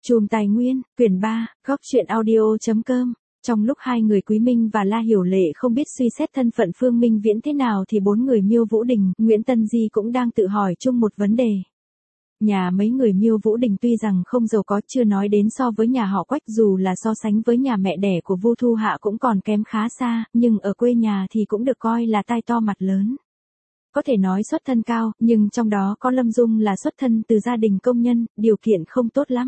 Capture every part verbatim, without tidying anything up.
Chùm Tài Nguyên, quyển ba, góc truyện audio chấm com. Trong lúc hai người Quý Minh và La Hiểu Lệ không biết suy xét thân phận Phương Minh Viễn thế nào thì bốn người Miêu Vũ Đình, Nguyễn Tân Di cũng đang tự hỏi chung một vấn đề. Nhà mấy người Miêu Vũ Đình tuy rằng không giàu có, chưa nói đến so với nhà họ Quách, dù là so sánh với nhà mẹ đẻ của Vu Thu Hạ cũng còn kém khá xa, nhưng ở quê nhà thì cũng được coi là tai to mặt lớn. Có thể nói xuất thân cao, nhưng trong đó có Lâm Dung là xuất thân từ gia đình công nhân, điều kiện không tốt lắm.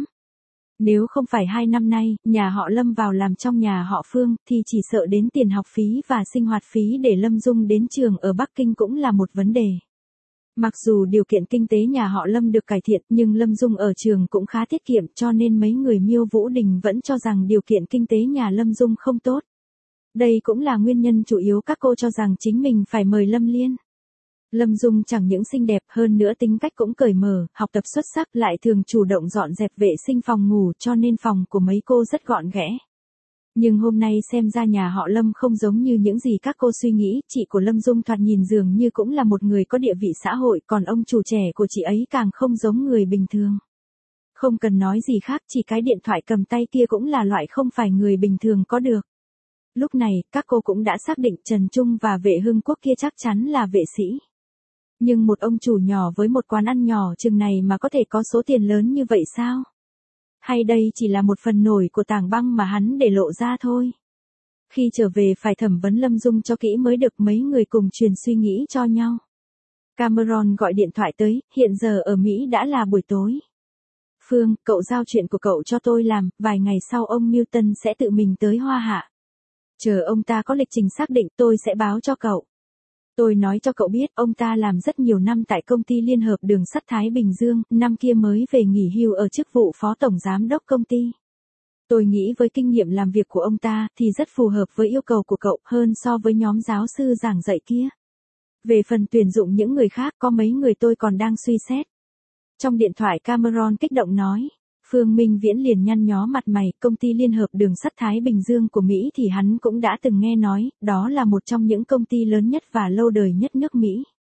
Nếu không phải hai năm nay, nhà họ Lâm vào làm trong nhà họ Phương, thì chỉ sợ đến tiền học phí và sinh hoạt phí để Lâm Dung đến trường ở Bắc Kinh cũng là một vấn đề. Mặc dù điều kiện kinh tế nhà họ Lâm được cải thiện, nhưng Lâm Dung ở trường cũng khá tiết kiệm, cho nên mấy người Miêu Vũ Đình vẫn cho rằng điều kiện kinh tế nhà Lâm Dung không tốt. Đây cũng là nguyên nhân chủ yếu các cô cho rằng chính mình phải mời Lâm Liên. Lâm Dung chẳng những xinh đẹp, hơn nữa tính cách cũng cởi mở, học tập xuất sắc, lại thường chủ động dọn dẹp vệ sinh phòng ngủ, cho nên phòng của mấy cô rất gọn ghẽ. Nhưng hôm nay xem ra nhà họ Lâm không giống như những gì các cô suy nghĩ, chị của Lâm Dung thoạt nhìn dường như cũng là một người có địa vị xã hội, còn ông chủ trẻ của chị ấy càng không giống người bình thường. Không cần nói gì khác, chỉ cái điện thoại cầm tay kia cũng là loại không phải người bình thường có được. Lúc này, các cô cũng đã xác định Trần Trung và Vệ Hưng Quốc kia chắc chắn là vệ sĩ. Nhưng một ông chủ nhỏ với một quán ăn nhỏ chừng này mà có thể có số tiền lớn như vậy sao? Hay đây chỉ là một phần nổi của tảng băng mà hắn để lộ ra thôi? Khi trở về phải thẩm vấn Lâm Dung cho kỹ mới được, mấy người cùng truyền suy nghĩ cho nhau. Cameron gọi điện thoại tới, hiện giờ ở Mỹ đã là buổi tối. Phương, cậu giao chuyện của cậu cho tôi làm, vài ngày sau ông Newton sẽ tự mình tới Hoa Hạ. Chờ ông ta có lịch trình xác định tôi sẽ báo cho cậu. Tôi nói cho cậu biết, ông ta làm rất nhiều năm tại công ty Liên hợp Đường sắt Thái Bình Dương, năm kia mới về nghỉ hưu ở chức vụ phó tổng giám đốc công ty. Tôi nghĩ với kinh nghiệm làm việc của ông ta thì rất phù hợp với yêu cầu của cậu hơn so với nhóm giáo sư giảng dạy kia. Về phần tuyển dụng những người khác, có mấy người tôi còn đang suy xét. Trong điện thoại Cameron kích động nói. Phương Minh Viễn liền nhăn nhó mặt mày, công ty Liên hợp Đường sắt Thái Bình Dương của Mỹ thì hắn cũng đã từng nghe nói, đó là một trong những công ty lớn nhất và lâu đời nhất nước Mỹ.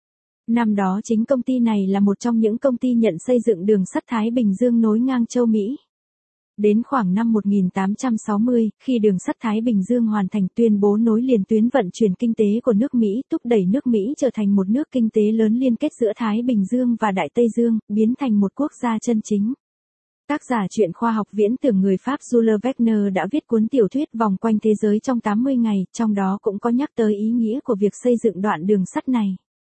Năm đó chính công ty này là một trong những công ty nhận xây dựng đường sắt Thái Bình Dương nối ngang châu Mỹ. Đến khoảng năm một nghìn tám trăm sáu mươi, khi đường sắt Thái Bình Dương hoàn thành, tuyên bố nối liền tuyến vận chuyển kinh tế của nước Mỹ, thúc đẩy nước Mỹ trở thành một nước kinh tế lớn liên kết giữa Thái Bình Dương và Đại Tây Dương, biến thành một quốc gia chân chính. Tác giả truyện khoa học viễn tưởng người Pháp Jules Verne đã viết cuốn tiểu thuyết Vòng quanh thế giới trong tám mươi ngày, trong đó cũng có nhắc tới ý nghĩa của việc xây dựng đoạn đường sắt này.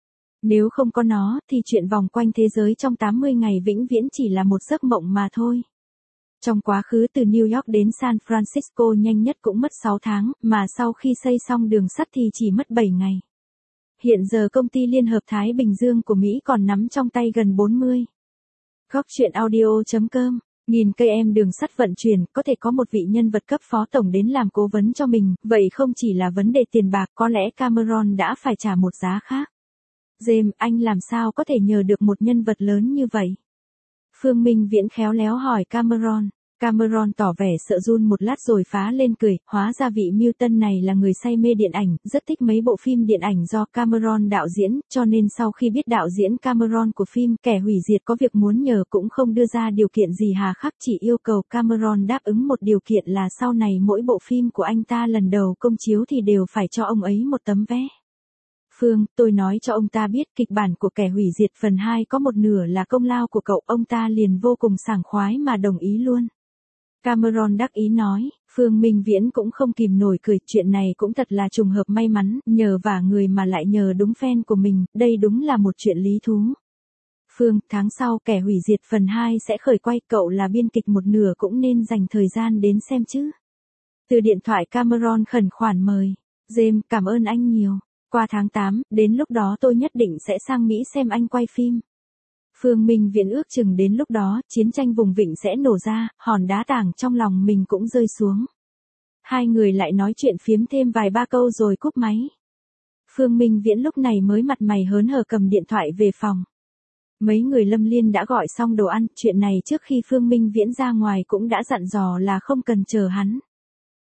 Nếu không có nó, thì chuyện vòng quanh thế giới trong tám mươi ngày vĩnh viễn chỉ là một giấc mộng mà thôi. Trong quá khứ từ New York đến San Francisco nhanh nhất cũng mất sáu tháng, mà sau khi xây xong đường sắt thì chỉ mất bảy ngày. Hiện giờ công ty Liên hợp Thái Bình Dương của Mỹ còn nắm trong tay gần bốn mươi. Góc truyện audio chấm com. Nghìn cây em đường sắt vận chuyển, có thể có một vị nhân vật cấp phó tổng đến làm cố vấn cho mình, vậy không chỉ là vấn đề tiền bạc, có lẽ Cameron đã phải trả một giá khác. James, anh làm sao có thể nhờ được một nhân vật lớn như vậy? Phương Minh Viễn khéo léo hỏi Cameron. Cameron tỏ vẻ sợ run một lát rồi phá lên cười, hóa ra vị Newton này là người say mê điện ảnh, rất thích mấy bộ phim điện ảnh do Cameron đạo diễn, cho nên sau khi biết đạo diễn Cameron của phim Kẻ Hủy Diệt có việc muốn nhờ cũng không đưa ra điều kiện gì hà khắc, chỉ yêu cầu Cameron đáp ứng một điều kiện là sau này mỗi bộ phim của anh ta lần đầu công chiếu thì đều phải cho ông ấy một tấm vé. Phương, tôi nói cho ông ta biết kịch bản của Kẻ Hủy Diệt phần hai có một nửa là công lao của cậu, ông ta liền vô cùng sảng khoái mà đồng ý luôn. Cameron đắc ý nói, Phương Minh Viễn cũng không kìm nổi cười, chuyện này cũng thật là trùng hợp may mắn, nhờ vả người mà lại nhờ đúng fan của mình, đây đúng là một chuyện lý thú. Phương, tháng sau Kẻ Hủy Diệt phần hai sẽ khởi quay, cậu là biên kịch một nửa cũng nên dành thời gian đến xem chứ. Từ điện thoại Cameron khẩn khoản mời, James, cảm ơn anh nhiều, qua tháng tám, đến lúc đó tôi nhất định sẽ sang Mỹ xem anh quay phim. Phương Minh Viễn ước chừng đến lúc đó, chiến tranh vùng vịnh sẽ nổ ra, hòn đá tảng trong lòng mình cũng rơi xuống. Hai người lại nói chuyện phiếm thêm vài ba câu rồi cúp máy. Phương Minh Viễn lúc này mới mặt mày hớn hở cầm điện thoại về phòng. Mấy người Lâm Liên đã gọi xong đồ ăn, chuyện này trước khi Phương Minh Viễn ra ngoài cũng đã dặn dò là không cần chờ hắn.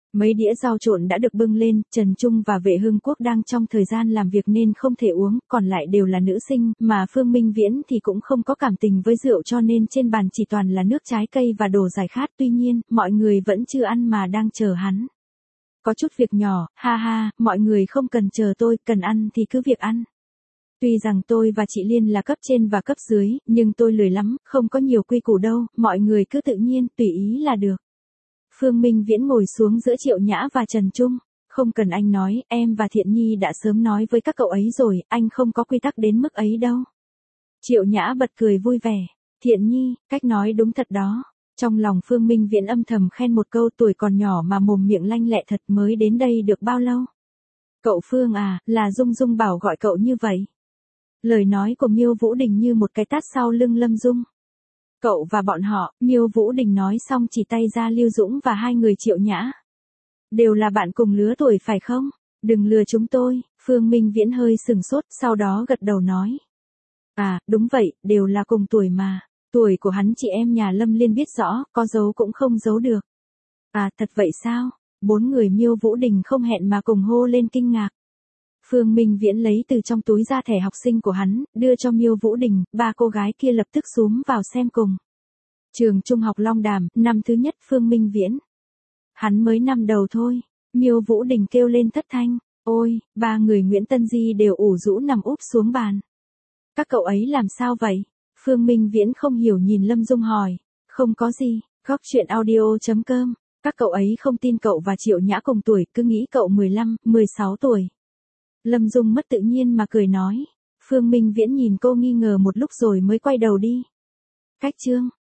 Mấy đĩa rau trộn đã được bưng lên, Trần Trung và Vệ Hưng Quốc đang trong thời gian làm việc nên không thể uống, còn lại đều là nữ sinh, mà Phương Minh Viễn thì cũng không có cảm tình với rượu cho nên trên bàn chỉ toàn là nước trái cây và đồ giải khát. Tuy nhiên, mọi người vẫn chưa ăn mà đang chờ hắn. Có chút việc nhỏ, ha ha, mọi người không cần chờ tôi, cần ăn thì cứ việc ăn. Tuy rằng tôi và chị Liên là cấp trên và cấp dưới, nhưng tôi lười lắm, không có nhiều quy củ đâu, mọi người cứ tự nhiên, tùy ý là được. Phương Minh Viễn ngồi xuống giữa Triệu Nhã và Trần Trung. Không cần anh nói, em và Thiện Nhi đã sớm nói với các cậu ấy rồi, anh không có quy tắc đến mức ấy đâu. Triệu Nhã bật cười vui vẻ. Thiện Nhi, cách nói đúng thật đó. Trong lòng Phương Minh Viễn âm thầm khen một câu, tuổi còn nhỏ mà mồm miệng lanh lẹ thật, mới đến đây được bao lâu. Cậu Phương à, là Dung Dung bảo gọi cậu như vậy. Lời nói của Miêu Vũ Đình như một cái tát sau lưng Lâm Dung. Cậu và bọn họ, Miêu Vũ Đình nói xong chỉ tay ra Lưu Dũng và hai người Triệu Nhã. Đều là bạn cùng lứa tuổi phải không? Đừng lừa chúng tôi. Phương Minh Viễn hơi sừng sốt, sau đó gật đầu nói. À, đúng vậy, đều là cùng tuổi mà. Tuổi của hắn chị em nhà Lâm Liên biết rõ, có giấu cũng không giấu được. À, thật vậy sao? Bốn người Miêu Vũ Đình không hẹn mà cùng hô lên kinh ngạc. Phương Minh Viễn lấy từ trong túi ra thẻ học sinh của hắn, đưa cho Miêu Vũ Đình, ba cô gái kia lập tức xúm vào xem cùng. Trường Trung học Long Đàm, năm thứ nhất Phương Minh Viễn. Hắn mới năm đầu thôi, Miêu Vũ Đình kêu lên thất thanh, ôi, ba người Nguyễn Tân Di đều ủ rũ nằm úp xuống bàn. Các cậu ấy làm sao vậy? Phương Minh Viễn không hiểu nhìn Lâm Dung hỏi, không có gì, góc chuyện audio chấm com, các cậu ấy không tin cậu và Triệu Nhã cùng tuổi, cứ nghĩ cậu mười lăm, mười sáu tuổi. Lâm Dung mất tự nhiên mà cười nói. Phương Minh Viễn nhìn cô nghi ngờ một lúc rồi mới quay đầu đi. Cách chương.